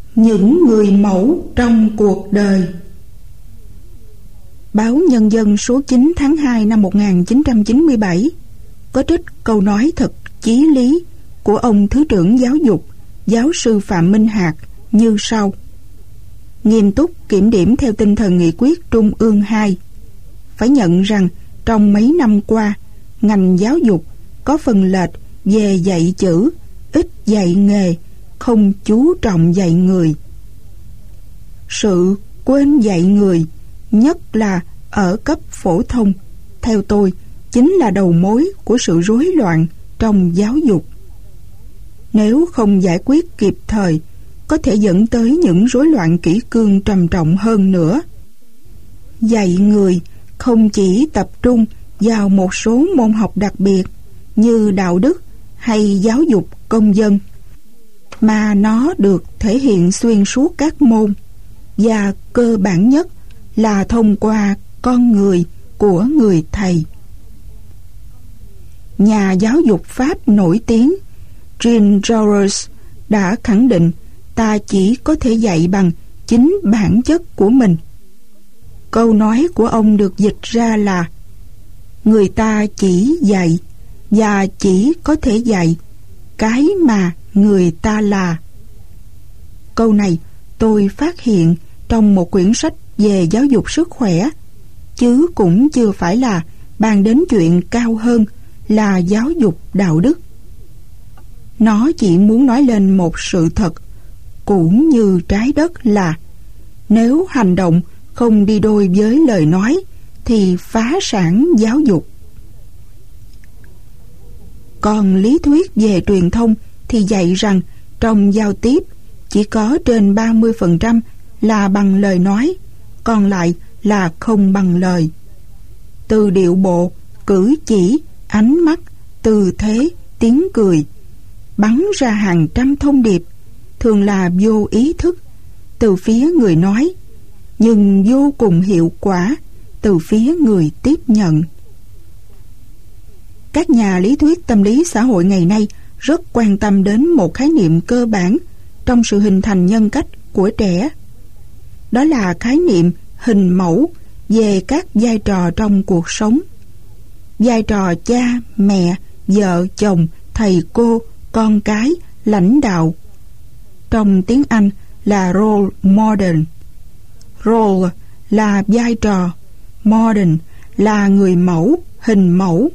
Những người mẫu trong cuộc đời. Báo Nhân dân số 9 tháng 2 năm 1997 có trích câu nói thật chí lý của ông Thứ trưởng Giáo dục, giáo sư Phạm Minh Hạc như sau: nghiêm túc kiểm điểm theo tinh thần nghị quyết Trung ương 2. Phải nhận rằng trong mấy năm qua, ngành giáo dục có phần lệch về dạy chữ, ít dạy nghề, không chú trọng dạy người. Sự quên dạy người, nhất là ở cấp phổ thông, theo tôi, chính là đầu mối của sự rối loạn trong giáo dục. Nếu không giải quyết kịp thời, có thể dẫn tới những rối loạn kỷ cương trầm trọng hơn nữa. Dạy người không chỉ tập trung vào một số môn học đặc biệt như đạo đức hay giáo dục công dân, mà nó được thể hiện xuyên suốt các môn, và cơ bản nhất là thông qua con người của người thầy. Nhà giáo dục Pháp nổi tiếng Jean Jaurès đã khẳng định ta chỉ có thể dạy bằng chính bản chất của mình. Câu nói của ông được dịch ra là: người ta chỉ dạy và chỉ có thể dạy cái mà người ta là. Câu này tôi phát hiện trong một quyển sách về giáo dục sức khỏe, chứ cũng chưa phải là bàn đến chuyện cao hơn là giáo dục đạo đức. Nó chỉ muốn nói lên một sự thật cũng như trái đất là nếu hành động không đi đôi với lời nói thì phá sản giáo dục. Còn lý thuyết về truyền thông thì dạy rằng trong giao tiếp chỉ có trên 30% là bằng lời nói, còn lại là không bằng lời. Từ điệu bộ, cử chỉ, ánh mắt, tư thế, tiếng cười bắn ra hàng trăm thông điệp, thường là vô ý thức từ phía người nói, nhưng vô cùng hiệu quả từ phía người tiếp nhận. Các nhà lý thuyết tâm lý xã hội ngày nay rất quan tâm đến một khái niệm cơ bản trong sự hình thành nhân cách của trẻ. Đó là khái niệm hình mẫu về các vai trò trong cuộc sống. Vai trò cha, mẹ, vợ, chồng, thầy cô, con cái, lãnh đạo. Trong tiếng Anh là role model. Role là vai trò, model là người mẫu, hình mẫu.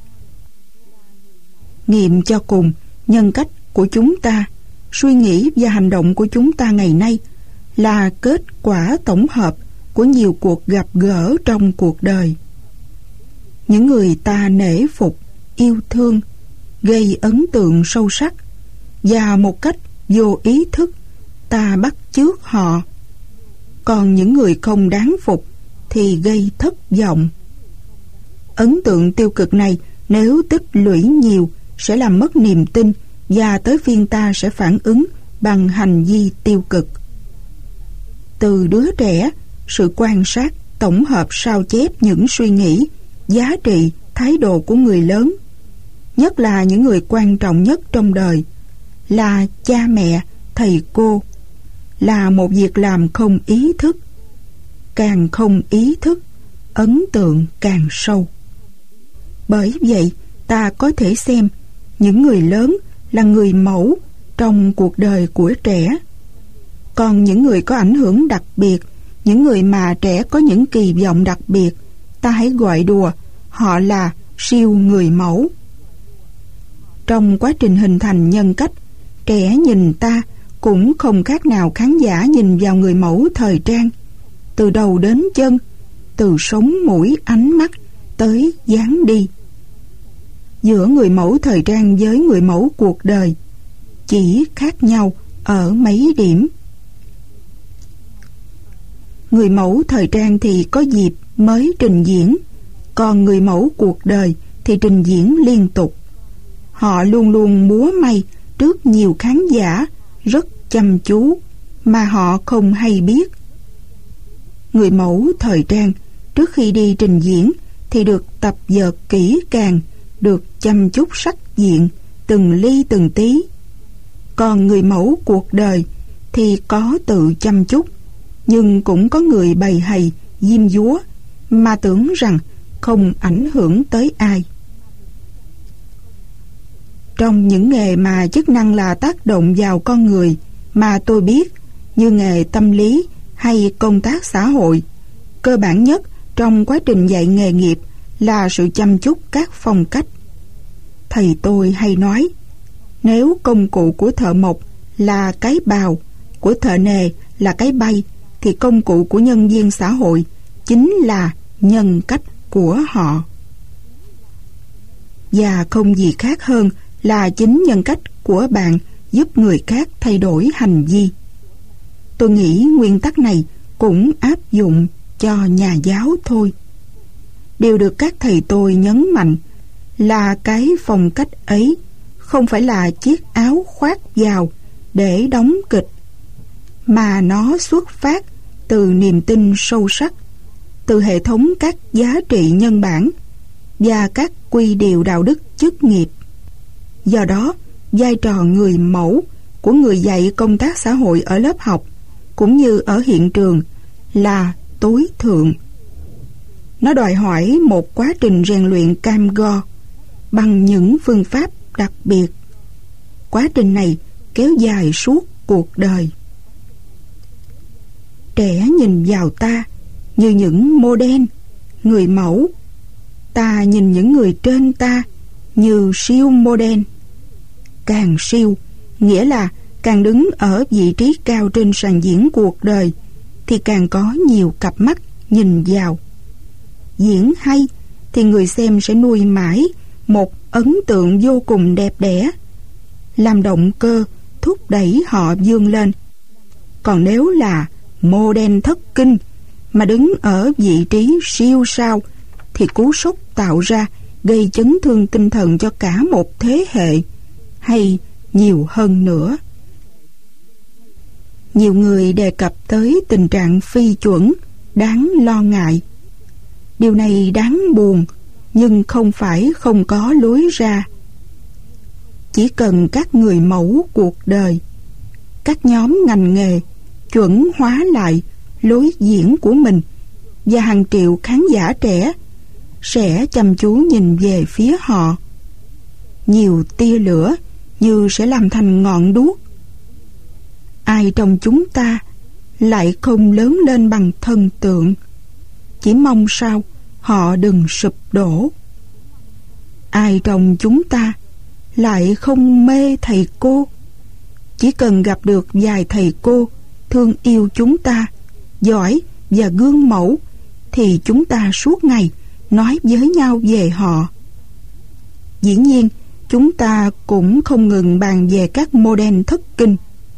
Nghiệm cho cùng, nhân cách của chúng ta, suy nghĩ và hành động của chúng ta ngày nay là kết quả tổng hợp của nhiều cuộc gặp gỡ trong cuộc đời. Những người ta nể phục, yêu thương, gây ấn tượng sâu sắc, và một cách vô ý thức ta bắt chước họ. Còn những người không đáng phục thì gây thất vọng. Ấn tượng tiêu cực này nếu tích lũy nhiều sẽ làm mất niềm tin, và tới phiên ta sẽ phản ứng bằng hành vi tiêu cực. Từ đứa trẻ, sự quan sát, tổng hợp sao chép những suy nghĩ, giá trị, thái độ của người lớn, nhất là những người quan trọng nhất trong đời, là cha mẹ, thầy cô, là một việc làm không ý thức. Càng không ý thức, ấn tượng càng sâu. Bởi vậy, ta có thể xem những người lớn là người mẫu trong cuộc đời của trẻ. Còn những người có ảnh hưởng đặc biệt, những người mà trẻ có những kỳ vọng đặc biệt, ta hãy gọi đùa họ là siêu người mẫu. Trong quá trình hình thành nhân cách, trẻ nhìn ta cũng không khác nào khán giả nhìn vào người mẫu thời trang, từ đầu đến chân, từ sống mũi ánh mắt tới dáng đi. Giữa người mẫu thời trang với người mẫu cuộc đời chỉ khác nhau ở mấy điểm. Người mẫu thời trang thì có dịp mới trình diễn, còn người mẫu cuộc đời thì trình diễn liên tục. Họ luôn luôn múa may trước nhiều khán giả, rất chăm chú, mà họ không hay biết. Người mẫu thời trang trước khi đi trình diễn thì được tập dượt kỹ càng, được chăm chút sắc diện, từng ly từng tí. Còn người mẫu cuộc đời thì có tự chăm chút, nhưng cũng có người bày hầy, diêm dúa mà tưởng rằng không ảnh hưởng tới ai. Trong những nghề mà chức năng là tác động vào con người mà tôi biết, như nghề tâm lý hay công tác xã hội, cơ bản nhất trong quá trình dạy nghề nghiệp là sự chăm chút các phong cách. Thầy tôi hay nói, nếu công cụ của thợ mộc là cái bào, của thợ nề là cái bay, thì công cụ của nhân viên xã hội chính là nhân cách của họ. Và không gì khác hơn là chính nhân cách của bạn giúp người khác thay đổi hành vi. Tôi nghĩ nguyên tắc này cũng áp dụng cho nhà giáo thôi. Điều được các thầy tôi nhấn mạnh là cái phong cách ấy không phải là chiếc áo khoác vào để đóng kịch, mà nó xuất phát từ niềm tin sâu sắc, từ hệ thống các giá trị nhân bản và các quy điều đạo đức chức nghiệp. Do đó, vai trò người mẫu của người dạy công tác xã hội ở lớp học cũng như ở hiện trường là tối thượng. Nó đòi hỏi một quá trình rèn luyện cam go bằng những phương pháp đặc biệt. Quá trình này kéo dài suốt cuộc đời. Trẻ nhìn vào ta như những model, người mẫu. Ta nhìn những người trên ta như siêu model. Càng siêu nghĩa là càng đứng ở vị trí cao trên sàn diễn cuộc đời thì càng có nhiều cặp mắt nhìn vào. Diễn hay thì người xem sẽ nuôi mãi một ấn tượng vô cùng đẹp đẽ, làm động cơ thúc đẩy họ vươn lên. Còn nếu là model thất kinh mà đứng ở vị trí siêu sao thì cú sốc tạo ra gây chấn thương tinh thần cho cả một thế hệ, hay nhiều hơn nữa. Nhiều người đề cập tới tình trạng phi chuẩn đáng lo ngại. Điều này đáng buồn, nhưng không phải không có lối ra. Chỉ cần các người mẫu cuộc đời, các nhóm ngành nghề chuẩn hóa lại lối diễn của mình, và hàng triệu khán giả trẻ sẽ chăm chú nhìn về phía họ. Nhiều tia lửa như sẽ làm thành ngọn đuốc. Ai trong chúng ta lại không lớn lên bằng thần tượng, chỉ mong sao họ đừng sụp đổ. Ai trong chúng ta lại không mê thầy cô, chỉ cần gặp được vài thầy cô thương yêu chúng ta, giỏi và gương mẫu, thì chúng ta suốt ngày nói với nhau về họ. Dĩ nhiên, chúng ta cũng không ngừng bàn về các model thất kinh.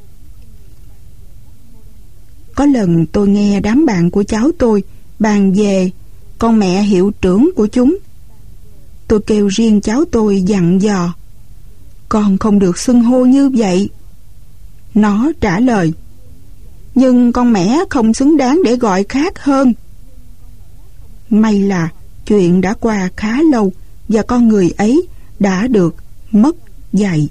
Có lần tôi nghe đám bạn của cháu tôi bàn về con mẹ hiệu trưởng của chúng. Tôi kêu riêng cháu tôi dặn dò, con không được xưng hô như vậy. Nó trả lời, nhưng con mẹ không xứng đáng để gọi khác hơn. May là chuyện đã qua khá lâu và con người ấy đã được mất dạy.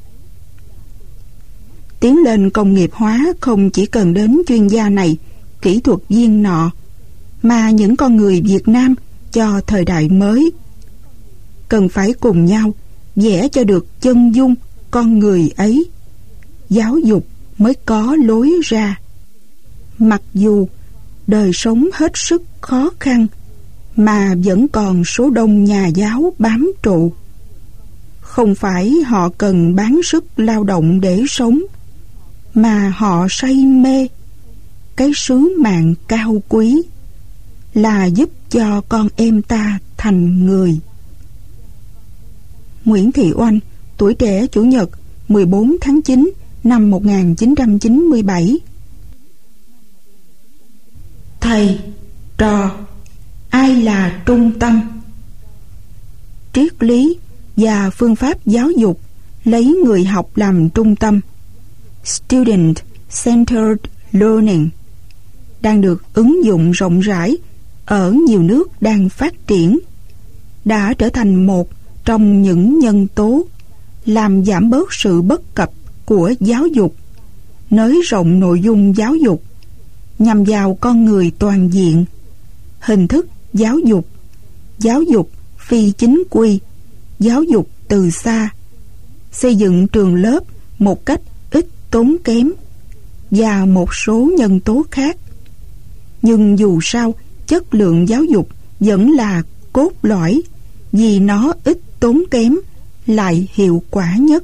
Tiến lên công nghiệp hóa không chỉ cần đến chuyên gia này, kỹ thuật viên nọ, mà những con người Việt Nam cho thời đại mới cần phải cùng nhau vẽ cho được chân dung con người ấy. Giáo dục mới có lối ra. Mặc dù đời sống hết sức khó khăn, mà vẫn còn số đông nhà giáo bám trụ. Không phải họ cần bán sức lao động để sống, mà họ say mê cái sứ mạng cao quý là giúp cho con em ta thành người. Nguyễn Thị Oanh, Tuổi Trẻ, Chủ nhật, 14 tháng 9 năm 1997. Thầy, trò, ai là trung tâm? Triết lý và phương pháp giáo dục lấy người học làm trung tâm, Student-Centered Learning, đang được ứng dụng rộng rãi ở nhiều nước đang phát triển, đã trở thành một trong những nhân tố làm giảm bớt sự bất cập của giáo dục nới rộng nội dung giáo dục nhằm vào con người toàn diện, hình thức giáo dục phi chính quy, giáo dục từ xa, xây dựng trường lớp một cách ít tốn kém và một số nhân tố khác. Nhưng dù sao, chất lượng giáo dục vẫn là cốt lõi, vì nó ít tốn kém lại hiệu quả nhất.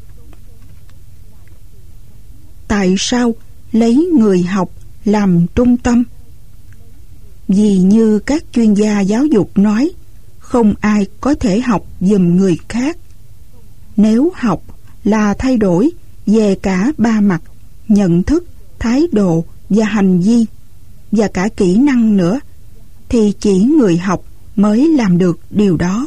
Tại sao lấy người học làm trung tâm? Vì như các chuyên gia giáo dục nói, không ai có thể học giùm người khác. Nếu học là thay đổi về cả ba mặt: nhận thức, thái độ và hành vi, và cả kỹ năng nữa, thì chỉ người học mới làm được điều đó.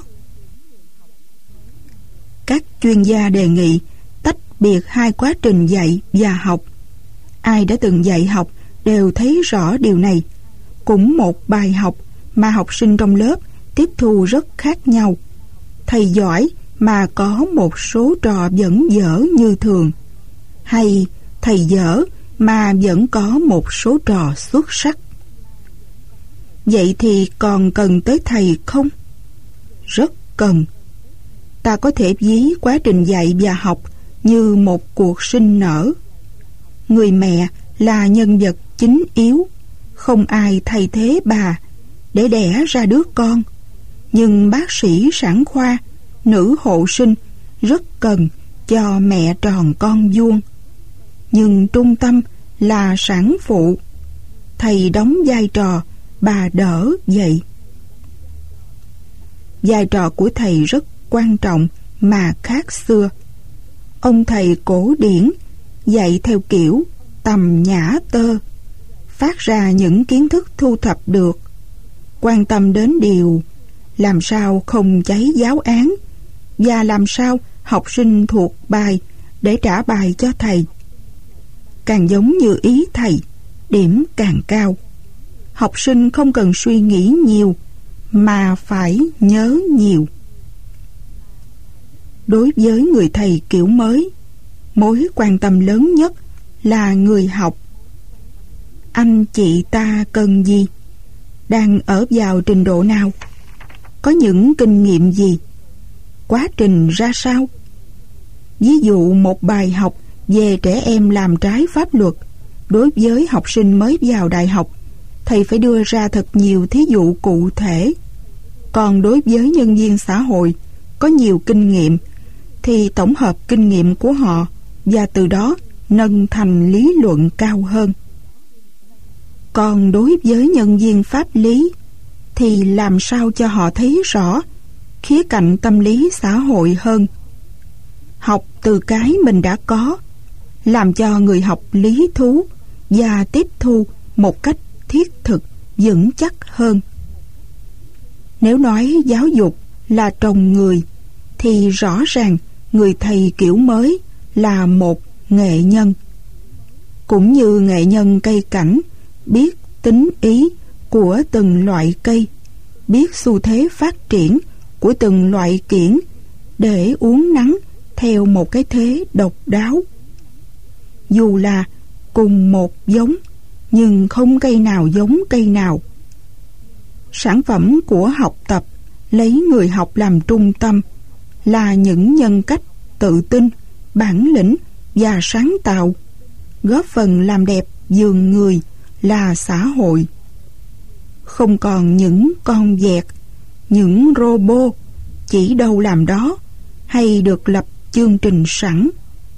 Các chuyên gia đề nghị tách biệt hai quá trình dạy và học. Ai đã từng dạy học đều thấy rõ điều này. Cũng một bài học mà học sinh trong lớp tiếp thu rất khác nhau. Thầy giỏi mà có một số trò vẫn dở như thường, hay thầy dở mà vẫn có một số trò xuất sắc. Vậy thì còn cần tới thầy không? Rất cần. Ta có thể ví quá trình dạy và học như một cuộc sinh nở. Người mẹ là nhân vật chính yếu, không ai thay thế bà để đẻ ra đứa con. Nhưng bác sĩ sản khoa, nữ hộ sinh rất cần cho mẹ tròn con vuông. Nhưng trung tâm là sản phụ. Thầy đóng vai trò bà đỡ vậy. Vai trò của thầy rất quan trọng mà khác xưa. Ông thầy cổ điển dạy theo kiểu tầm nhã tơ, phát ra những kiến thức thu thập được, quan tâm đến điều làm sao không cháy giáo án và làm sao học sinh thuộc bài để trả bài cho thầy. Càng giống như ý thầy, điểm càng cao. Học sinh không cần suy nghĩ nhiều mà phải nhớ nhiều. Đối với người thầy kiểu mới, mối quan tâm lớn nhất là người học. Anh chị ta cần gì? Đang ở vào trình độ nào? Có những kinh nghiệm gì? Quá trình ra sao? Ví dụ một bài học về trẻ em làm trái pháp luật, đối với học sinh mới vào đại học, thầy phải đưa ra thật nhiều thí dụ cụ thể. Còn đối với nhân viên xã hội có nhiều kinh nghiệm, thì tổng hợp kinh nghiệm của họ và từ đó nâng thành lý luận cao hơn. Còn đối với nhân viên pháp lý thì làm sao cho họ thấy rõ khía cạnh tâm lý xã hội hơn. Học từ cái mình đã có, làm cho người học lý thú và tiếp thu một cách thiết thực, vững chắc hơn. Nếu nói giáo dục là trồng người, thì rõ ràng người thầy kiểu mới là một nghệ nhân. Cũng như nghệ nhân cây cảnh biết tính ý của từng loại cây, biết xu thế phát triển của từng loại kiểng để uốn nắn theo một cái thế độc đáo. Dù là cùng một giống, nhưng không cây nào giống cây nào. Sản phẩm của học tập lấy người học làm trung tâm là những nhân cách tự tin, bản lĩnh và sáng tạo, góp phần làm đẹp vườn người là xã hội. Không còn những con vẹt, những robot chỉ đâu làm đó hay được lập chương trình sẵn.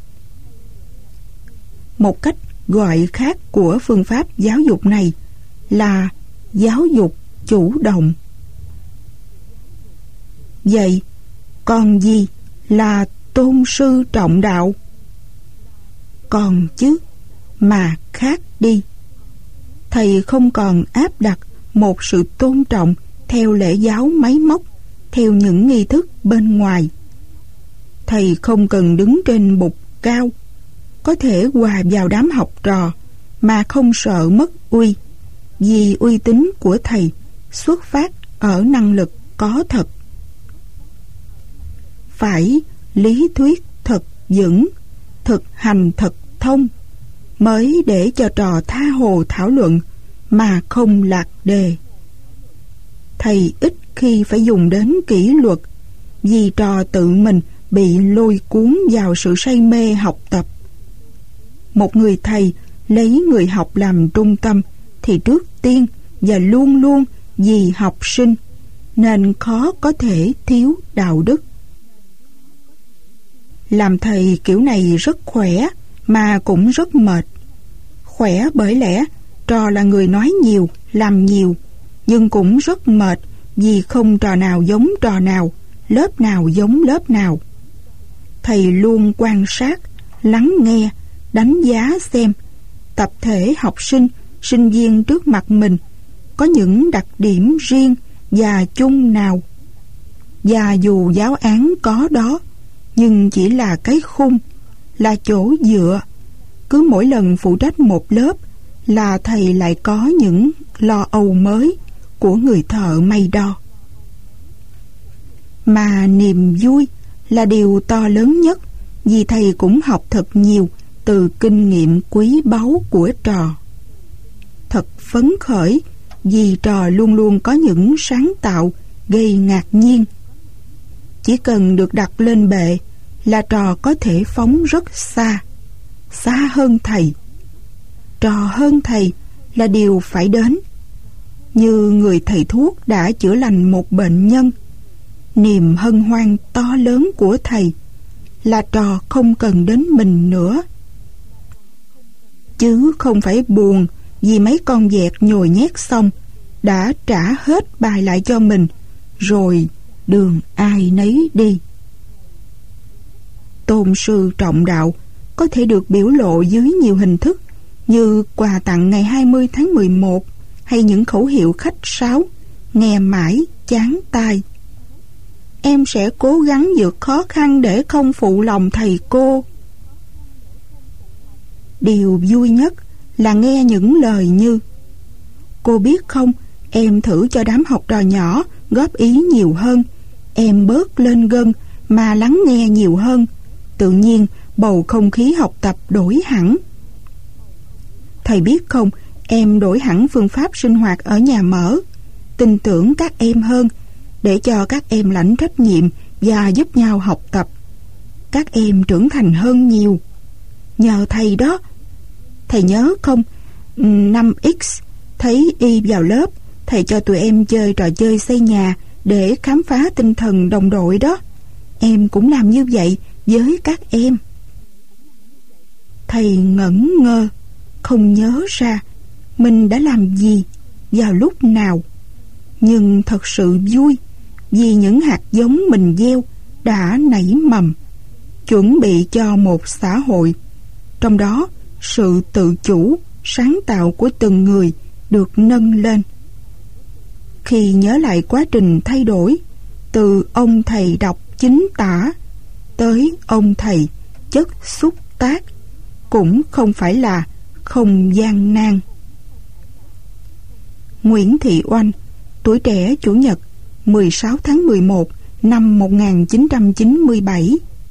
Một cách gọi khác của phương pháp giáo dục này là giáo dục chủ động. Vậy còn gì là tôn sư trọng đạo? Còn chứ, mà khác đi. Thầy không còn áp đặt một sự tôn trọng theo lễ giáo máy móc, theo những nghi thức bên ngoài. Thầy không cần đứng trên bục cao, có thể hòa vào đám học trò mà không sợ mất uy, vì uy tín của thầy xuất phát ở năng lực có thật. Phải lý thuyết thật vững, thực hành thật thông, mới để cho trò tha hồ thảo luận mà không lạc đề. Thầy ít khi phải dùng đến kỷ luật, vì trò tự mình bị lôi cuốn vào sự say mê học tập. Một người thầy lấy người học làm trung tâm thì trước tiên và luôn luôn vì học sinh, nên khó có thể thiếu đạo đức. Làm thầy kiểu này rất khỏe mà cũng rất mệt. Khỏe bởi lẽ trò là người nói nhiều, làm nhiều, nhưng cũng rất mệt vì không trò nào giống trò nào, lớp nào giống lớp nào. Thầy luôn quan sát, lắng nghe, đánh giá xem tập thể học sinh, sinh viên trước mặt mình có những đặc điểm riêng và chung nào. Và dù giáo án có đó, nhưng chỉ là cái khung, là chỗ dựa. Cứ mỗi lần phụ trách một lớp là thầy lại có những lo âu mới của người thợ may đo. Mà niềm vui là điều to lớn nhất, vì thầy cũng học thật nhiều từ kinh nghiệm quý báu của trò. Thật phấn khởi vì trò luôn luôn có những sáng tạo gây ngạc nhiên. Chỉ cần được đặt lên bệ là trò có thể phóng rất xa, xa hơn thầy. Trò hơn thầy là điều phải đến. Như người thầy thuốc đã chữa lành một bệnh nhân, niềm hân hoan to lớn của thầy là trò không cần đến mình nữa. Chứ không phải buồn vì mấy con vẹt nhồi nhét xong đã trả hết bài lại cho mình, rồi đường ai nấy đi. Tôn sư trọng đạo có thể được biểu lộ dưới nhiều hình thức, như quà tặng ngày 20 tháng 11 hay những khẩu hiệu khách sáo nghe mãi chán tai. Em sẽ cố gắng vượt khó khăn để không phụ lòng thầy cô. Điều vui nhất là nghe những lời như: cô biết không, em thử cho đám học trò nhỏ góp ý nhiều hơn, em bớt lên gân mà lắng nghe nhiều hơn, tự nhiên bầu không khí học tập đổi hẳn. Thầy biết không, em đổi hẳn phương pháp sinh hoạt ở nhà mở, tin tưởng các em hơn, để cho các em lãnh trách nhiệm và giúp nhau học tập. Các em trưởng thành hơn nhiều nhờ thầy đó. Thầy nhớ không, năm X thấy Y vào lớp, thầy cho tụi em chơi trò chơi xây nhà để khám phá tinh thần đồng đội đó. Em cũng làm như vậy với các em. Thầy ngẩn ngơ, không nhớ ra mình đã làm gì, vào lúc nào. Nhưng thật sự vui, vì những hạt giống mình gieo đã nảy mầm, chuẩn bị cho một xã hội, trong đó sự tự chủ, sáng tạo của từng người được nâng lên. Khi nhớ lại quá trình thay đổi từ ông thầy đọc chính tả tới ông thầy chất xúc tác, cũng không phải là không gian nan. Nguyễn Thị Oanh, Tuổi Trẻ, Chủ nhật, 16 tháng 11 năm 1997.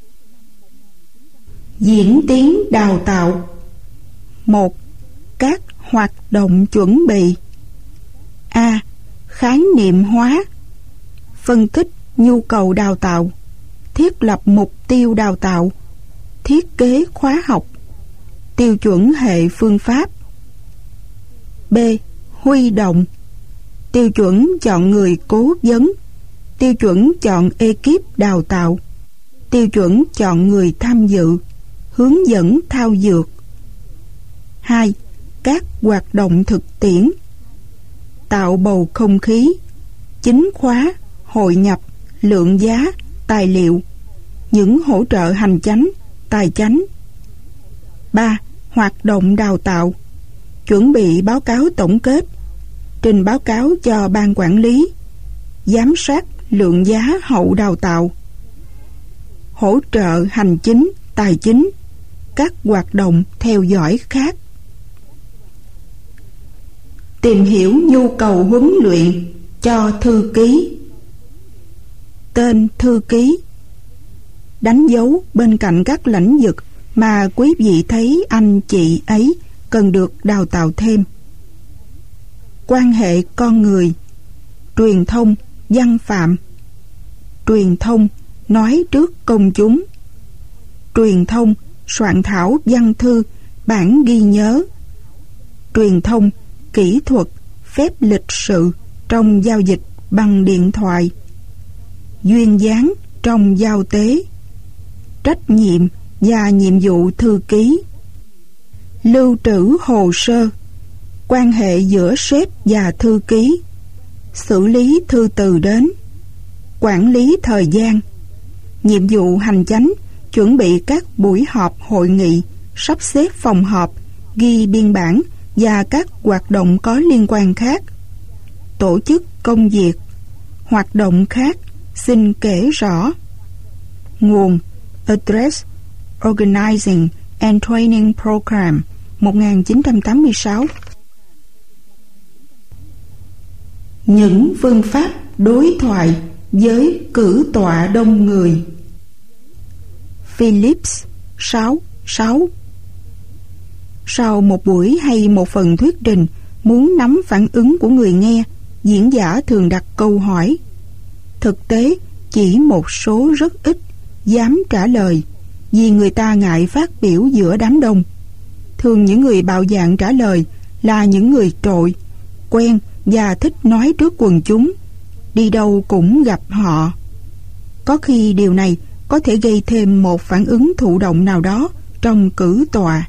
Diễn tiến đào tạo. 1. Các hoạt động chuẩn bị. A. Khái niệm hóa. Phân tích nhu cầu đào tạo. Thiết lập mục tiêu đào tạo. Thiết kế khóa học. Tiêu chuẩn hệ phương pháp. B. Huy động. Tiêu chuẩn chọn người cố vấn. Tiêu chuẩn chọn ekip đào tạo. Tiêu chuẩn chọn người tham dự. Hướng dẫn thao dược. 2. Các hoạt động thực tiễn. Tạo bầu không khí. Chính khóa, hội nhập, lượng giá, tài liệu. Những hỗ trợ hành chánh, tài chánh. 3. Hoạt động đào tạo. Chuẩn bị báo cáo tổng kết. Trình báo cáo cho ban quản lý. Giám sát lượng giá hậu đào tạo. Hỗ trợ hành chính, tài chính. Các hoạt động theo dõi khác. Tìm hiểu nhu cầu huấn luyện cho thư ký. Tên thư ký. Đánh dấu bên cạnh các lãnh vực mà quý vị thấy anh chị ấy cần được đào tạo thêm. Quan hệ con người, truyền thông, văn phạm, truyền thông, nói trước công chúng, truyền thông, soạn thảo văn thư, bản ghi nhớ, truyền thông, kỹ thuật, phép lịch sự trong giao dịch bằng điện thoại, duyên dáng trong giao tế, trách nhiệm và nhiệm vụ thư ký, lưu trữ hồ sơ, quan hệ giữa sếp và thư ký, xử lý thư từ đến, quản lý thời gian, nhiệm vụ hành chánh, chuẩn bị các buổi họp hội nghị, sắp xếp phòng họp, ghi biên bản và các hoạt động có liên quan khác, tổ chức công việc, hoạt động khác, xin kể rõ. Nguồn: Address Organizing and Training Program 1986. Những phương pháp đối thoại với cử tọa đông người. Phillips 6.6. Sau một buổi hay một phần thuyết trình, muốn nắm phản ứng của người nghe, diễn giả thường đặt câu hỏi. Thực tế, chỉ một số rất ít dám trả lời, vì người ta ngại phát biểu giữa đám đông. Thường những người bạo dạn trả lời là những người trội, quen và thích nói trước quần chúng, đi đâu cũng gặp họ. Có khi điều này có thể gây thêm một phản ứng thụ động nào đó trong cử tọa.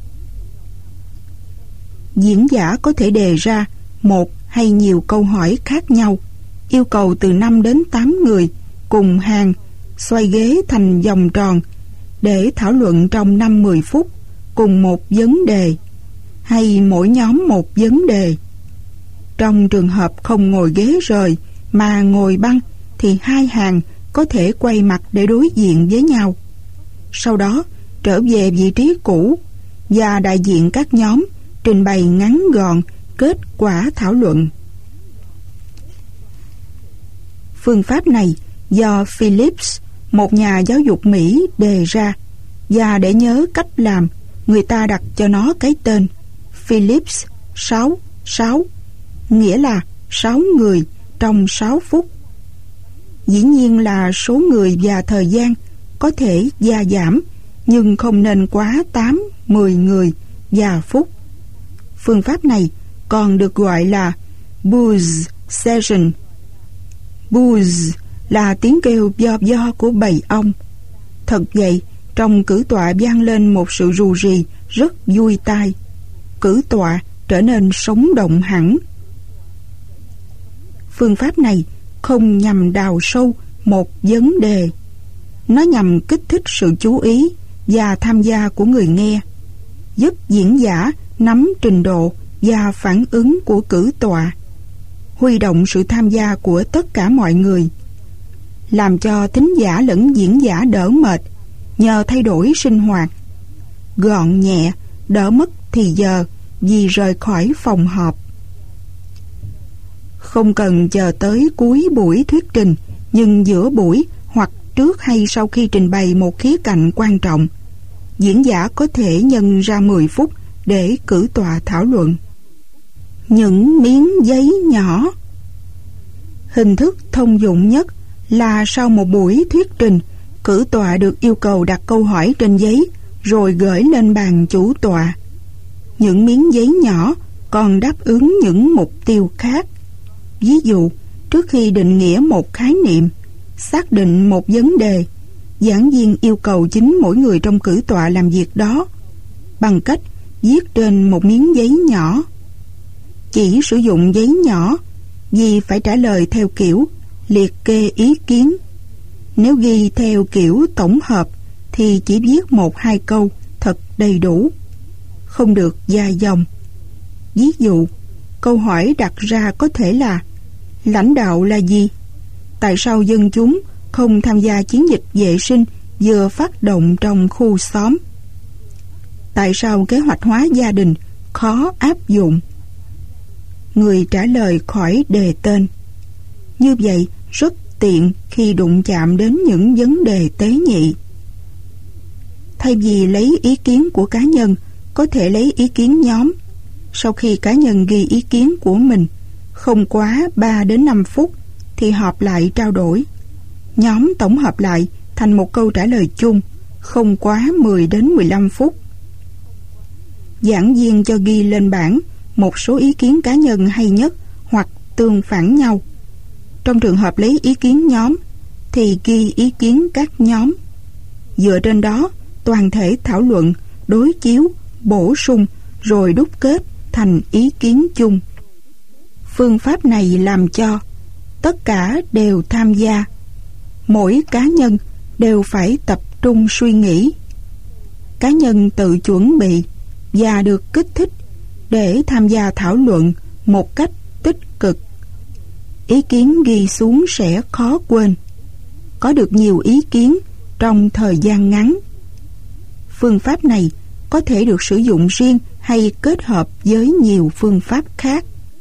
Diễn giả có thể đề ra một hay nhiều câu hỏi khác nhau, yêu cầu từ 5 đến 8 người cùng hàng xoay ghế thành vòng tròn để thảo luận trong 5-10 phút cùng một vấn đề, hay mỗi nhóm một vấn đề. Trong trường hợp không ngồi ghế rời mà ngồi băng thì hai hàng có thể quay mặt để đối diện với nhau. Sau đó trở về vị trí cũ và đại diện các nhóm trình bày ngắn gọn kết quả thảo luận. Phương pháp này do Phillips, một nhà giáo dục Mỹ, đề ra, và để nhớ cách làm, người ta đặt cho nó cái tên Phillips 6.6, nghĩa là 6 người trong 6 phút. Dĩ nhiên là số người và thời gian có thể gia giảm, nhưng không nên quá 8-10 người và phút. Phương pháp này còn được gọi là buzz session. Buzz là tiếng kêu do của bầy ong. Thật vậy, trong cử tọa vang lên một sự rù rì rất vui tai. Cử tọa trở nên sống động hẳn. Phương pháp này không nhằm đào sâu một vấn đề. Nó nhằm kích thích sự chú ý và tham gia của người nghe, giúp diễn giả nắm trình độ và phản ứng của cử tọa, huy động sự tham gia của tất cả mọi người, làm cho thính giả lẫn diễn giả đỡ mệt nhờ thay đổi sinh hoạt, gọn nhẹ, đỡ mất thì giờ vì rời khỏi phòng họp. Không cần chờ tới cuối buổi thuyết trình, nhưng giữa buổi hoặc trước hay sau khi trình bày một khía cạnh quan trọng, diễn giả có thể nhân ra 10 phút để cử tọa thảo luận. Những miếng giấy nhỏ. Hình thức thông dụng nhất là sau một buổi thuyết trình, cử tọa được yêu cầu đặt câu hỏi trên giấy rồi gửi lên bàn chủ tọa. Những miếng giấy nhỏ còn đáp ứng những mục tiêu khác. Ví dụ, trước khi định nghĩa một khái niệm, xác định một vấn đề, giảng viên yêu cầu chính mỗi người trong cử tọa làm việc đó bằng cách viết trên một miếng giấy nhỏ. Chỉ sử dụng giấy nhỏ vì phải trả lời theo kiểu liệt kê ý kiến. Nếu ghi theo kiểu tổng hợp thì chỉ viết 1-2 câu thật đầy đủ, không được dài dòng. Ví dụ, câu hỏi đặt ra có thể là: lãnh đạo là gì? Tại sao dân chúng không tham gia chiến dịch vệ sinh vừa phát động trong khu xóm? Tại sao kế hoạch hóa gia đình khó áp dụng? Người trả lời khỏi đề tên. Như vậy rất tiện khi đụng chạm đến những vấn đề tế nhị. Thay vì lấy ý kiến của cá nhân, có thể lấy ý kiến nhóm. Sau khi cá nhân ghi ý kiến của mình, không quá 3 đến 5 phút thì họp lại trao đổi. Nhóm tổng hợp lại thành một câu trả lời chung, không quá 10 đến 15 phút. Giảng viên cho ghi lên bảng một số ý kiến cá nhân hay nhất hoặc tương phản nhau. Trong trường hợp lấy ý kiến nhóm thì ghi ý kiến các nhóm. Dựa trên đó, toàn thể thảo luận, đối chiếu, bổ sung rồi đúc kết thành ý kiến chung. Phương pháp này làm cho tất cả đều tham gia. Mỗi cá nhân đều phải tập trung suy nghĩ. Cá nhân tự chuẩn bị và được kích thích để tham gia thảo luận một cách tích cực. Ý kiến ghi xuống sẽ khó quên. Có được nhiều ý kiến trong thời gian ngắn. Phương pháp này có thể được sử dụng riêng hay kết hợp với nhiều phương pháp khác.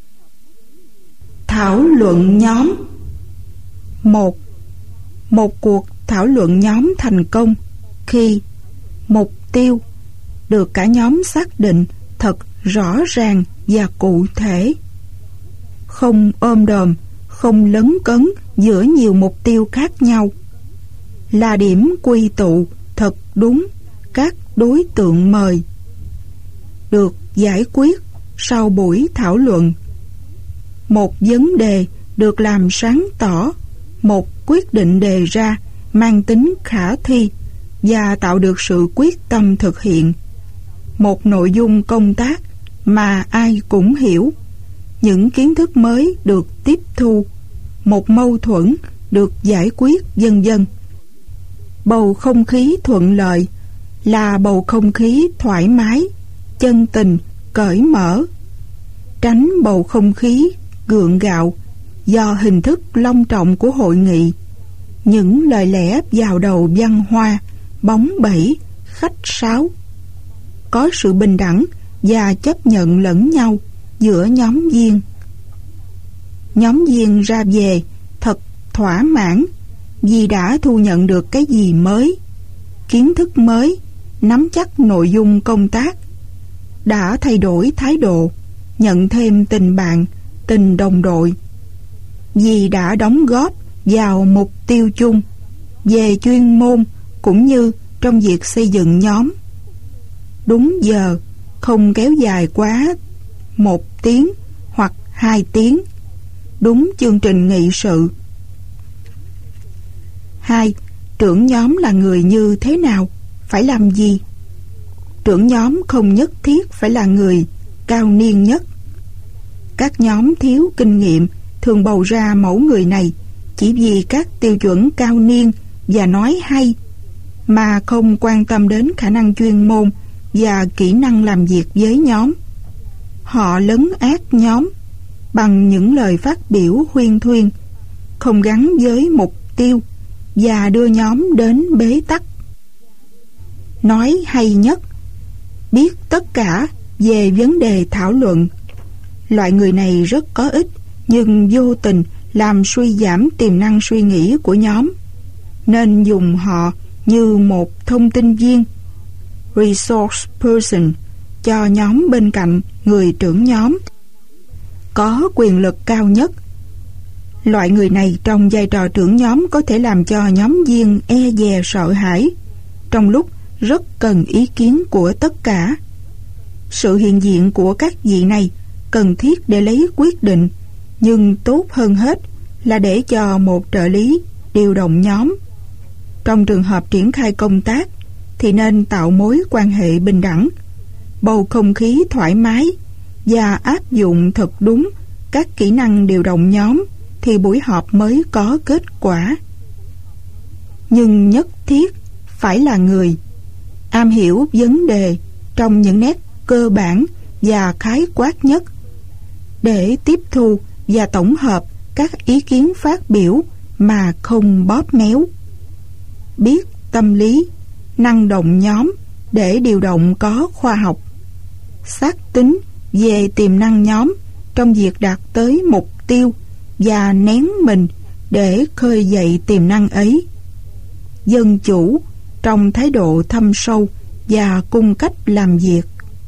Thảo luận nhóm. 1. Một cuộc thảo luận nhóm thành công khi mục tiêu được cả nhóm xác định thật rõ ràng và cụ thể. Không ôm đồm, không lấn cấn giữa nhiều mục tiêu khác nhau. Là điểm quy tụ thật đúng các đối tượng mời. Được giải quyết sau buổi thảo luận. Một vấn đề được làm sáng tỏ, một quyết định đề ra mang tính khả thi và tạo được sự quyết tâm thực hiện. Một nội dung công tác mà ai cũng hiểu. Những kiến thức mới được tiếp thu. Một mâu thuẫn được giải quyết, vân vân. Bầu không khí thuận lợi là bầu không khí thoải mái, chân tình, cởi mở. Tránh bầu không khí gượng gạo do hình thức long trọng của hội nghị. Những lời lẽ vào đầu văn hoa, bóng bẩy, khách sáo. Có sự bình đẳng và chấp nhận lẫn nhau giữa nhóm viên. Nhóm viên ra về thật thỏa mãn vì đã thu nhận được cái gì mới, kiến thức mới, nắm chắc nội dung công tác, đã thay đổi thái độ, nhận thêm tình bạn, tình đồng đội, vì đã đóng góp vào mục tiêu chung về chuyên môn cũng như trong việc xây dựng nhóm. Đúng giờ, không kéo dài quá 1 tiếng hoặc 2 tiếng. Đúng chương trình nghị sự. 2. Trưởng nhóm là người như thế nào? Phải làm gì? Trưởng nhóm không nhất thiết phải là người cao niên nhất. Các nhóm thiếu kinh nghiệm thường bầu ra mẫu người này chỉ vì các tiêu chuẩn cao niên và nói hay, mà không quan tâm đến khả năng chuyên môn và kỹ năng làm việc với nhóm. Họ lấn át nhóm bằng những lời phát biểu huyên thuyên, không gắn với mục tiêu và đưa nhóm đến bế tắc. Nói hay nhất, biết tất cả về vấn đề thảo luận. Loại người này rất có ích nhưng vô tình làm suy giảm tiềm năng suy nghĩ của nhóm. Nên dùng họ như một thông tin viên, resource person, cho nhóm bên cạnh người trưởng nhóm có quyền lực cao nhất. Loại người này trong vai trò trưởng nhóm có thể làm cho nhóm viên e dè sợ hãi, trong lúc rất cần ý kiến của tất cả. Sự hiện diện của các vị này cần thiết để lấy quyết định, nhưng tốt hơn hết là để cho một trợ lý điều động nhóm. Trong trường hợp triển khai công tác thì nên tạo mối quan hệ bình đẳng, bầu không khí thoải mái và áp dụng thật đúng các kỹ năng điều động nhóm thì buổi họp mới có kết quả. Nhưng nhất thiết phải là người am hiểu vấn đề trong những nét cơ bản và khái quát nhất để tiếp thu và tổng hợp các ý kiến phát biểu mà không bóp méo. Biết tâm lý, năng động nhóm để điều động có khoa học. Xác tính về tiềm năng nhóm trong việc đạt tới mục tiêu và nén mình để khơi dậy tiềm năng ấy. Dân chủ trong thái độ thâm sâu và cung cách làm việc.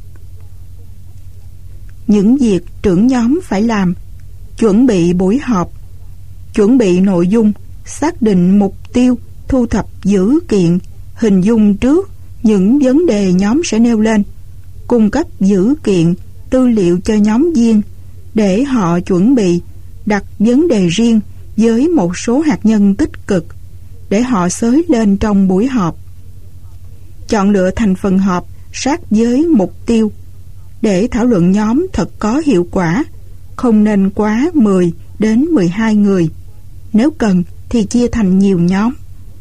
Những việc trưởng nhóm phải làm: chuẩn bị buổi họp, chuẩn bị nội dung, xác định mục tiêu, thu thập dữ kiện, hình dung trước những vấn đề nhóm sẽ nêu lên, cung cấp dữ kiện, tư liệu cho nhóm viên để họ chuẩn bị, đặt vấn đề riêng với một số hạt nhân tích cực để họ xới lên trong buổi họp. Chọn lựa thành phần họp sát với mục tiêu để thảo luận nhóm thật có hiệu quả, không nên quá 10 đến 12 người. Nếu cần thì chia thành nhiều nhóm.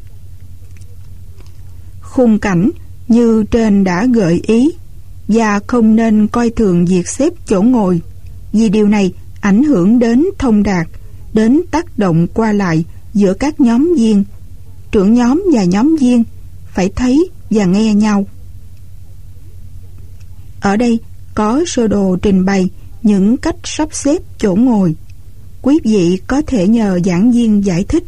Khung cảnh như trên đã gợi ý, và không nên coi thường việc xếp chỗ ngồi, vì điều này ảnh hưởng đến thông đạt, đến tác động qua lại giữa các nhóm viên. Trưởng nhóm và nhóm viên phải thấy và nghe nhau. Ở đây có sơ đồ trình bày những cách sắp xếp chỗ ngồi. Quý vị có thể nhờ giảng viên giải thích.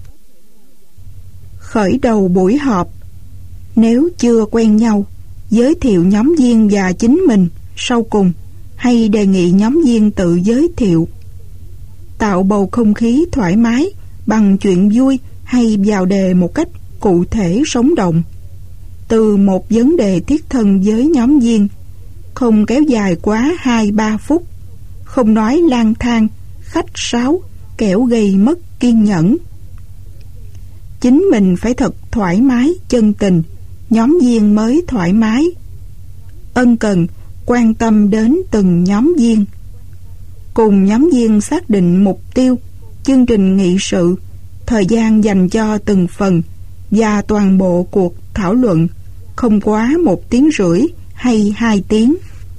Khởi đầu buổi họp: nếu chưa quen nhau, giới thiệu nhóm viên và chính mình sau cùng, hay đề nghị nhóm viên tự giới thiệu. Tạo bầu không khí thoải mái bằng chuyện vui hay vào đề một cách cụ thể sống động. Từ một vấn đề thiết thân với nhóm viên, không kéo dài quá 2-3 phút, không nói lang thang, khách sáo, kẻo gây mất kiên nhẫn. Chính mình phải thật thoải mái, chân tình, nhóm viên mới thoải mái. Ân cần, quan tâm đến từng nhóm viên. Cùng nhóm viên xác định mục tiêu, chương trình nghị sự, thời gian dành cho từng phần và toàn bộ cuộc thảo luận không quá 1 tiếng rưỡi hay 2 tiếng.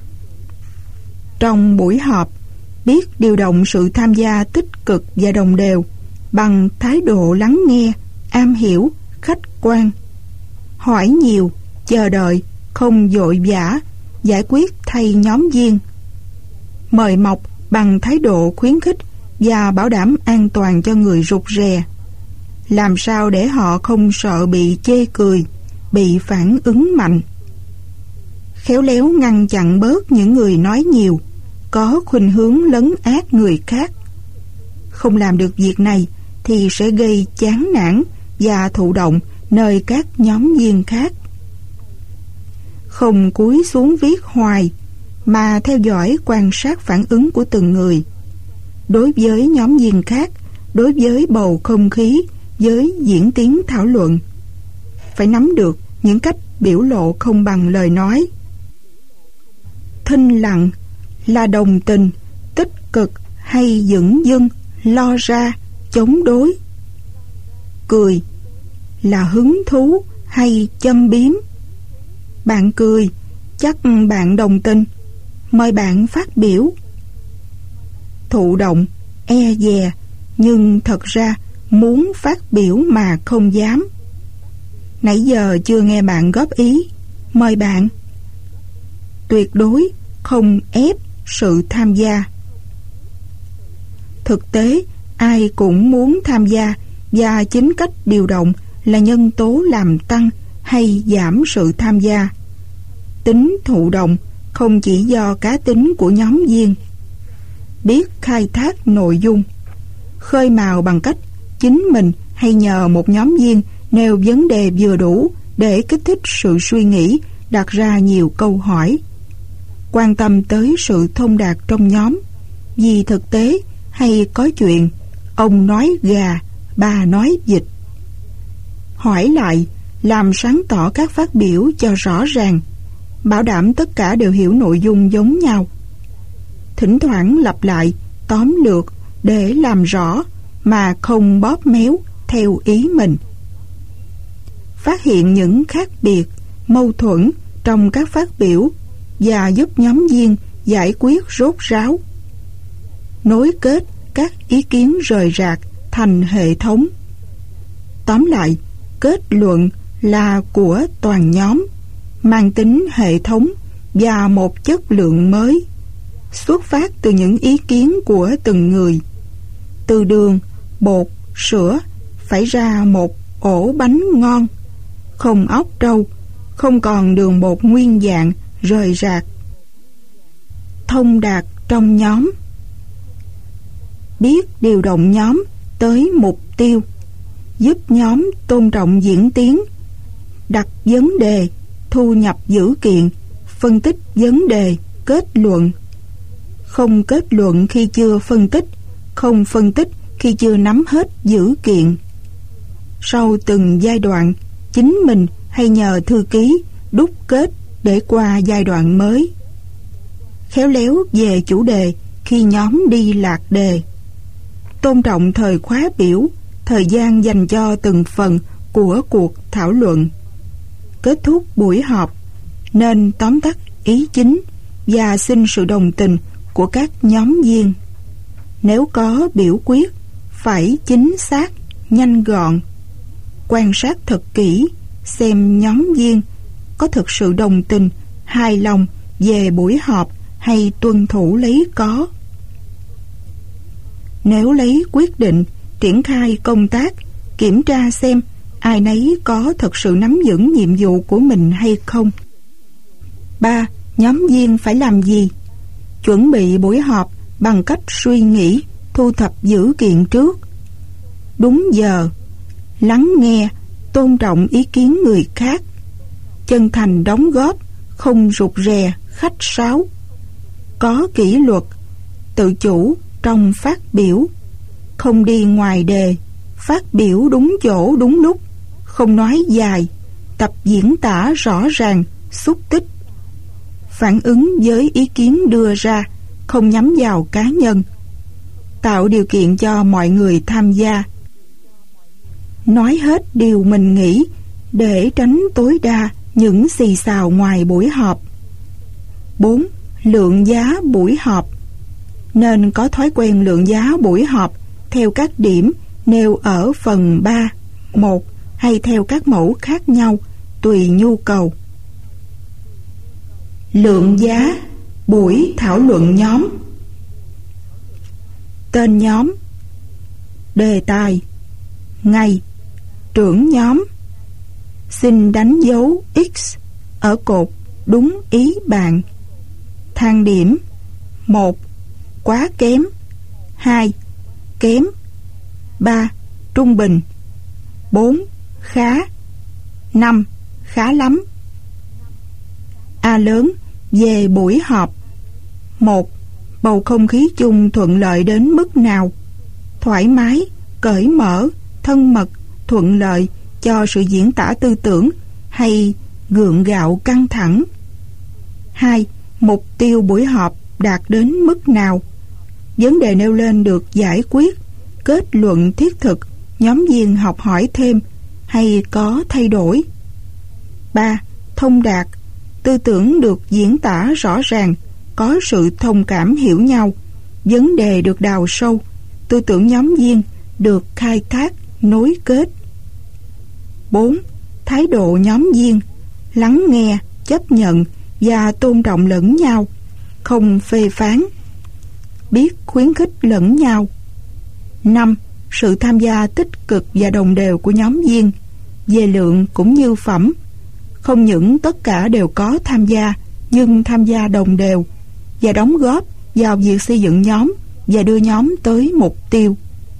Trong buổi họp, biết điều động sự tham gia tích cực và đồng đều bằng thái độ lắng nghe, am hiểu, khách quan. Hỏi nhiều, chờ đợi, không vội vã, giải quyết thay nhóm viên. Mời mọc bằng thái độ khuyến khích và bảo đảm an toàn cho người rụt rè. Làm sao để họ không sợ bị chê cười, bị phản ứng mạnh. Khéo léo ngăn chặn bớt những người nói nhiều, có khuynh hướng lấn át người khác. Không làm được việc này thì sẽ gây chán nản và thụ động nơi các nhóm viên khác. Không cúi xuống viết hoài, mà theo dõi quan sát phản ứng của từng người. Đối với nhóm viên khác, đối với bầu không khí, với diễn tiến thảo luận, phải nắm được những cách biểu lộ không bằng lời nói. Thinh lặng là đồng tình, tích cực hay dửng dưng, lo ra, chống đối. Cười là hứng thú hay châm biếm. Bạn cười, chắc bạn đồng tình, mời bạn phát biểu. Thụ động, e dè, nhưng thật ra muốn phát biểu mà không dám. Nãy giờ chưa nghe bạn góp ý, mời bạn. Tuyệt đối không ép sự tham gia. Thực tế, ai cũng muốn tham gia, và chính cách điều động là nhân tố làm tăng hay giảm sự tham gia. Tính thụ động không chỉ do cá tính của nhóm viên. Biết khai thác nội dung, khơi mào bằng cách chính mình hay nhờ một nhóm viên nêu vấn đề vừa đủ để kích thích sự suy nghĩ, đặt ra nhiều câu hỏi. Quan tâm tới sự thông đạt trong nhóm, vì thực tế hay có chuyện ông nói gà, bà nói vịt. Hỏi lại, làm sáng tỏ các phát biểu cho rõ ràng, bảo đảm tất cả đều hiểu nội dung giống nhau. Thỉnh thoảng lặp lại, tóm lược để làm rõ mà không bóp méo theo ý mình. Phát hiện những khác biệt, mâu thuẫn trong các phát biểu và giúp nhóm viên giải quyết rốt ráo. Nối kết các ý kiến rời rạc thành hệ thống. Tóm lại, kết luận là của toàn nhóm, mang tính hệ thống và một chất lượng mới, xuất phát từ những ý kiến của từng người. Từ đường, bột, sữa phải ra một ổ bánh ngon, không óc trâu, không còn đường bột nguyên dạng rời rạc. Thông đạt trong nhóm. Biết điều động nhóm tới mục tiêu, giúp nhóm tôn trọng diễn tiến, đặt vấn đề, thu nhập dữ kiện, phân tích vấn đề, kết luận. Không kết luận khi chưa phân tích, không phân tích khi chưa nắm hết dữ kiện. Sau từng giai đoạn, chính mình hay nhờ thư ký đúc kết để qua giai đoạn mới. Khéo léo về chủ đề khi nhóm đi lạc đề. Tôn trọng thời khóa biểu, thời gian dành cho từng phần của cuộc thảo luận. Kết thúc buổi họp, nên tóm tắt ý chính và xin sự đồng tình của các nhóm viên. Nếu có biểu quyết, phải chính xác, nhanh gọn. Quan sát thật kỹ, xem nhóm viên có thực sự đồng tình, hài lòng về buổi họp hay tuân thủ lấy có. Nếu lấy quyết định triển khai công tác, kiểm tra xem ai nấy có thực sự nắm vững nhiệm vụ của mình hay không. 3. Nhóm viên phải làm gì? Chuẩn bị buổi họp bằng cách suy nghĩ, thu thập dữ kiện trước. Đúng giờ, lắng nghe, tôn trọng ý kiến người khác, chân thành đóng góp, không rụt rè, khách sáo, có kỷ luật, tự chủ trong phát biểu, không đi ngoài đề, phát biểu đúng chỗ đúng lúc, không nói dài, tập diễn tả rõ ràng, xúc tích, phản ứng với ý kiến đưa ra, không nhắm vào cá nhân, tạo điều kiện cho mọi người tham gia, nói hết điều mình nghĩ để tránh tối đa những xì xào ngoài buổi họp. 4. Lượng giá buổi họp. Nên có thói quen lượng giá buổi họp theo các điểm nêu ở phần 3, 1 hay theo các mẫu khác nhau tùy nhu cầu. Lượng giá buổi thảo luận nhóm. Tên nhóm, đề tài, ngày, trưởng nhóm. Xin đánh dấu X ở cột đúng ý bạn. Thang điểm: 1. Quá kém. 2. Kém. 3. Trung bình. 4. Khá. 5. Khá lắm. A lớn về buổi họp. 1. Bầu không khí chung thuận lợi đến mức nào? Thoải mái, cởi mở, thân mật, thuận lợi cho sự diễn tả tư tưởng hay gượng gạo căng thẳng? 2. Mục tiêu buổi họp đạt đến mức nào? Vấn đề nêu lên được giải quyết, kết luận thiết thực, nhóm viên học hỏi thêm hay có thay đổi? 3. Thông đạt, tư tưởng được diễn tả rõ ràng, có sự thông cảm hiểu nhau, vấn đề được đào sâu, tư tưởng nhóm viên được khai thác, nối kết. 4. Thái độ nhóm viên, lắng nghe, chấp nhận và tôn trọng lẫn nhau, không phê phán, biết khuyến khích lẫn nhau. 5. Sự tham gia tích cực và đồng đều của nhóm viên, về lượng cũng như phẩm. Không những tất cả đều có tham gia, nhưng tham gia đồng đều và đóng góp vào việc xây dựng nhóm và đưa nhóm tới mục tiêu.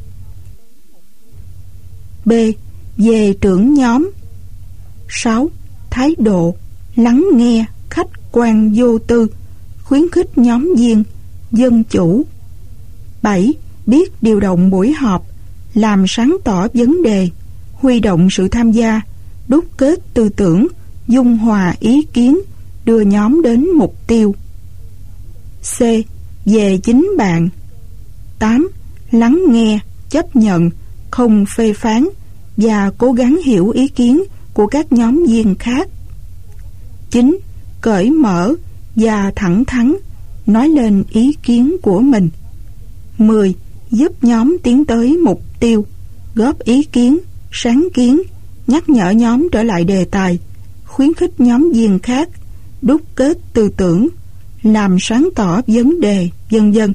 B. Về trưởng nhóm. 6. Thái độ, lắng nghe, khách quan vô tư, khuyến khích nhóm viên, dân chủ. 7. Biết điều động buổi họp, làm sáng tỏ vấn đề, huy động sự tham gia, đúc kết tư tưởng, dung hòa ý kiến, đưa nhóm đến mục tiêu. C. Về chính bạn. 8. Lắng nghe, chấp nhận, không phê phán và cố gắng hiểu ý kiến của các nhóm viên khác. 9. Cởi mở và thẳng thắn, nói lên ý kiến của mình. 10. Giúp nhóm tiến tới mục tiêu, góp ý kiến, sáng kiến, nhắc nhở nhóm trở lại đề tài, khuyến khích nhóm viên khác, đúc kết tư tưởng, làm sáng tỏ vấn đề, vân vân.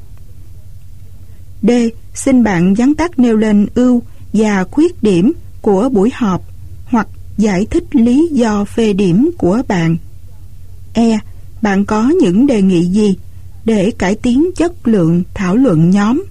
D. Xin bạn vắn tắt nêu lên ưu và khuyết điểm của buổi họp hoặc giải thích lý do phê điểm của bạn. E. Bạn có những đề nghị gì để cải tiến chất lượng thảo luận nhóm?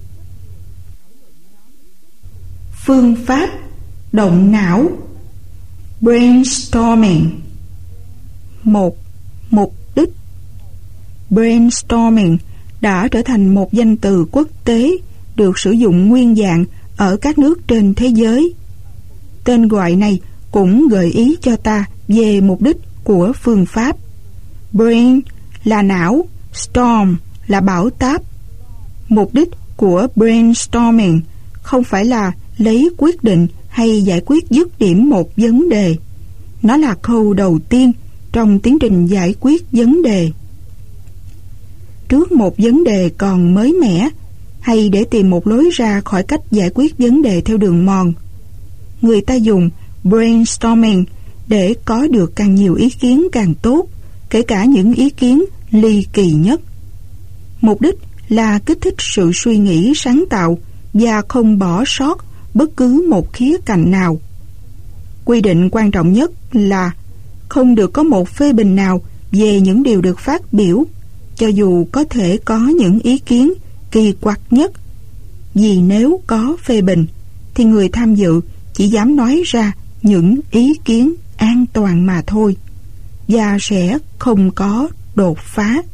Phương pháp động não brainstorming. 1. Mục đích. Brainstorming đã trở thành một danh từ quốc tế được sử dụng nguyên dạng ở các nước trên thế giới. Tên gọi này cũng gợi ý cho ta về mục đích của phương pháp. Brain là não, storm là bão táp. Mục đích của brainstorming không phải là lấy quyết định hay giải quyết dứt điểm một vấn đề. Nó là khâu đầu tiên trong tiến trình giải quyết vấn đề. Trước một vấn đề còn mới mẻ, hay để tìm một lối ra khỏi cách giải quyết vấn đề theo đường mòn, người ta dùng brainstorming để có được càng nhiều ý kiến càng tốt, kể cả những ý kiến ly kỳ nhất. Mục đích là kích thích sự suy nghĩ sáng tạo và không bỏ sót bất cứ một khía cạnh nào. Quy định quan trọng nhất là không được có một phê bình nào về những điều được phát biểu, cho dù có thể có những ý kiến kỳ quặc nhất. Vì nếu có phê bình thì người tham dự chỉ dám nói ra những ý kiến an toàn mà thôi, và sẽ không có đột phá.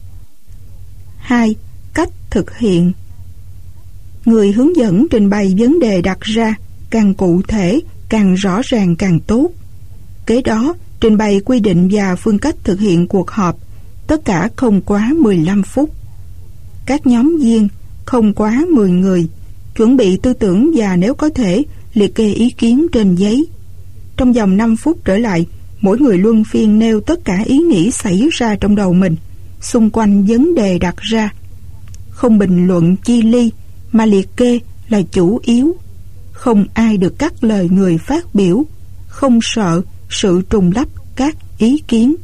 2. Cách thực hiện. Người hướng dẫn trình bày vấn đề đặt ra càng cụ thể, càng rõ ràng càng tốt. Kế đó, trình bày quy định và phương cách thực hiện cuộc họp, tất cả không quá 15 phút. Các nhóm viên không quá 10 người, chuẩn bị tư tưởng và nếu có thể, liệt kê ý kiến trên giấy. Trong vòng 5 phút trở lại, mỗi người luân phiên nêu tất cả ý nghĩ xảy ra trong đầu mình xung quanh vấn đề đặt ra. Không bình luận chi ly, mà liệt kê là chủ yếu. Không ai được cắt lời người phát biểu, không sợ sự trùng lắp các ý kiến.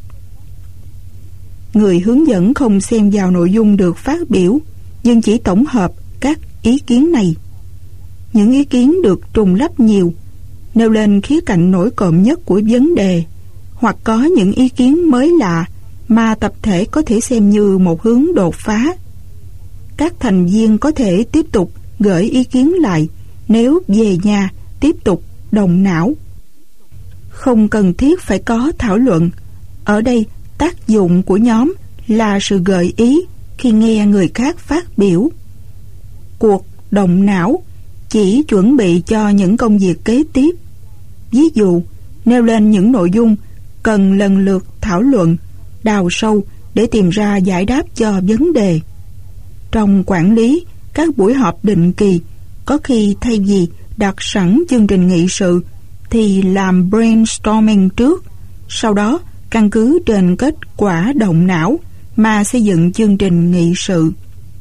Người hướng dẫn không xem vào nội dung được phát biểu, nhưng chỉ tổng hợp các ý kiến này. Những ý kiến được trùng lắp nhiều, nêu lên khía cạnh nổi cộm nhất của vấn đề, hoặc có những ý kiến mới lạ mà tập thể có thể xem như một hướng đột phá. Các thành viên có thể tiếp tục gửi ý kiến lại nếu về nhà tiếp tục động não. Không cần thiết phải có thảo luận. Ở đây, tác dụng của nhóm là sự gợi ý khi nghe người khác phát biểu. Cuộc động não chỉ chuẩn bị cho những công việc kế tiếp. Ví dụ, nêu lên những nội dung cần lần lượt thảo luận, đào sâu để tìm ra giải đáp cho vấn đề. Trong quản lý, các buổi họp định kỳ, có khi thay vì đặt sẵn chương trình nghị sự thì làm brainstorming trước, sau đó căn cứ trên kết quả động não mà xây dựng chương trình nghị sự.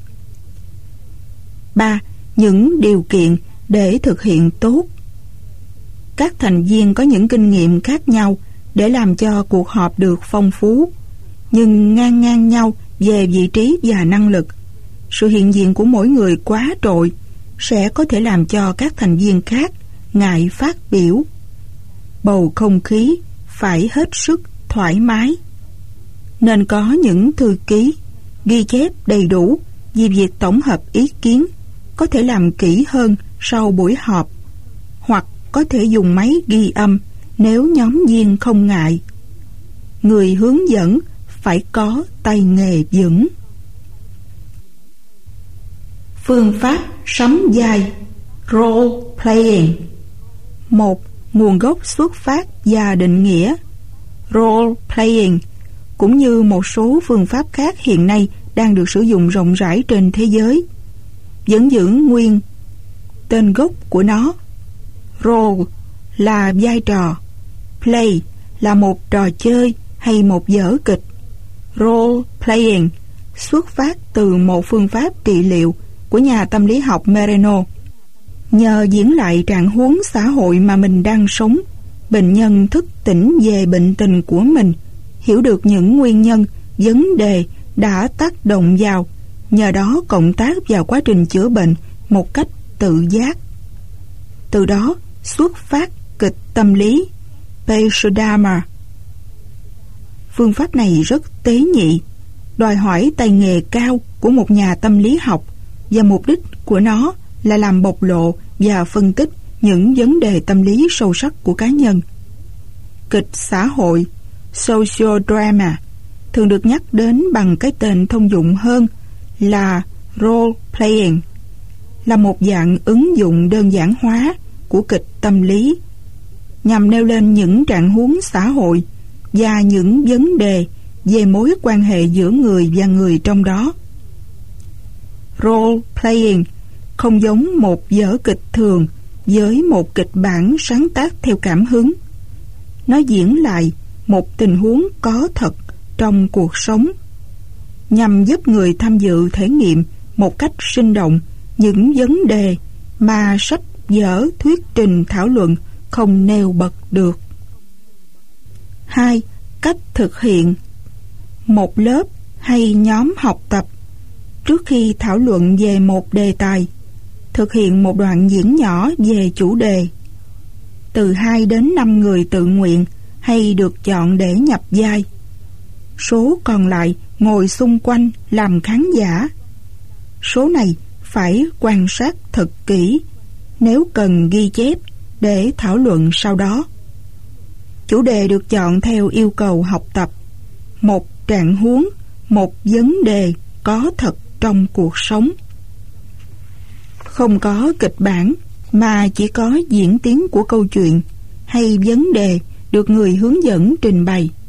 3. Những điều kiện để thực hiện tốt. Các thành viên có những kinh nghiệm khác nhau để làm cho cuộc họp được phong phú, nhưng ngang nhau về vị trí và năng lực. Sự hiện diện của mỗi người quá trội sẽ có thể làm cho các thành viên khác ngại phát biểu. Bầu không khí phải hết sức thoải mái. Nên có những thư ký ghi chép đầy đủ vì việc tổng hợp ý kiến, có thể làm kỹ hơn sau buổi họp, hoặc có thể dùng máy ghi âm nếu nhóm viên không ngại. Người hướng dẫn phải có tay nghề vững. Phương pháp sắm vai role playing. 1. Nguồn gốc xuất phát và định nghĩa. Role playing cũng như một số phương pháp khác hiện nay đang được sử dụng rộng rãi trên thế giới, vẫn giữ nguyên tên gốc của nó. Role là vai trò, play là một trò chơi hay một vở kịch. Role playing xuất phát từ một phương pháp trị liệu của nhà tâm lý học Moreno. Nhờ diễn lại trạng huống xã hội mà mình đang sống, bệnh nhân thức tỉnh về bệnh tình của mình, hiểu được những nguyên nhân, vấn đề đã tác động vào, nhờ đó cộng tác vào quá trình chữa bệnh một cách tự giác. Từ đó xuất phát kịch tâm lý, Paishodama. Phương pháp này rất tế nhị, đòi hỏi tay nghề cao của một nhà tâm lý học, và mục đích của nó là làm bộc lộ và phân tích những vấn đề tâm lý sâu sắc của cá nhân. Kịch xã hội, social drama, thường được nhắc đến bằng cái tên thông dụng hơn là role playing, là một dạng ứng dụng đơn giản hóa của kịch tâm lý, nhằm nêu lên những trạng huống xã hội và những vấn đề về mối quan hệ giữa người và người trong đó. Role playing không giống một vở kịch thường với một kịch bản sáng tác theo cảm hứng. Nó diễn lại một tình huống có thật trong cuộc sống, nhằm giúp người tham dự thể nghiệm một cách sinh động những vấn đề mà sách vở thuyết trình thảo luận không nêu bật được. 2. Cách thực hiện. Một lớp hay nhóm học tập, trước khi thảo luận về một đề tài, thực hiện một đoạn diễn nhỏ về chủ đề. Từ 2 đến 5 người tự nguyện hay được chọn để nhập vai. Số còn lại ngồi xung quanh làm khán giả. Số này phải quan sát thật kỹ, nếu cần ghi chép để thảo luận sau đó. Chủ đề được chọn theo yêu cầu học tập, một trạng huống, một vấn đề có thật trong cuộc sống. Không có kịch bản, mà chỉ có diễn tiến của câu chuyện hay vấn đề được người hướng dẫn trình bày.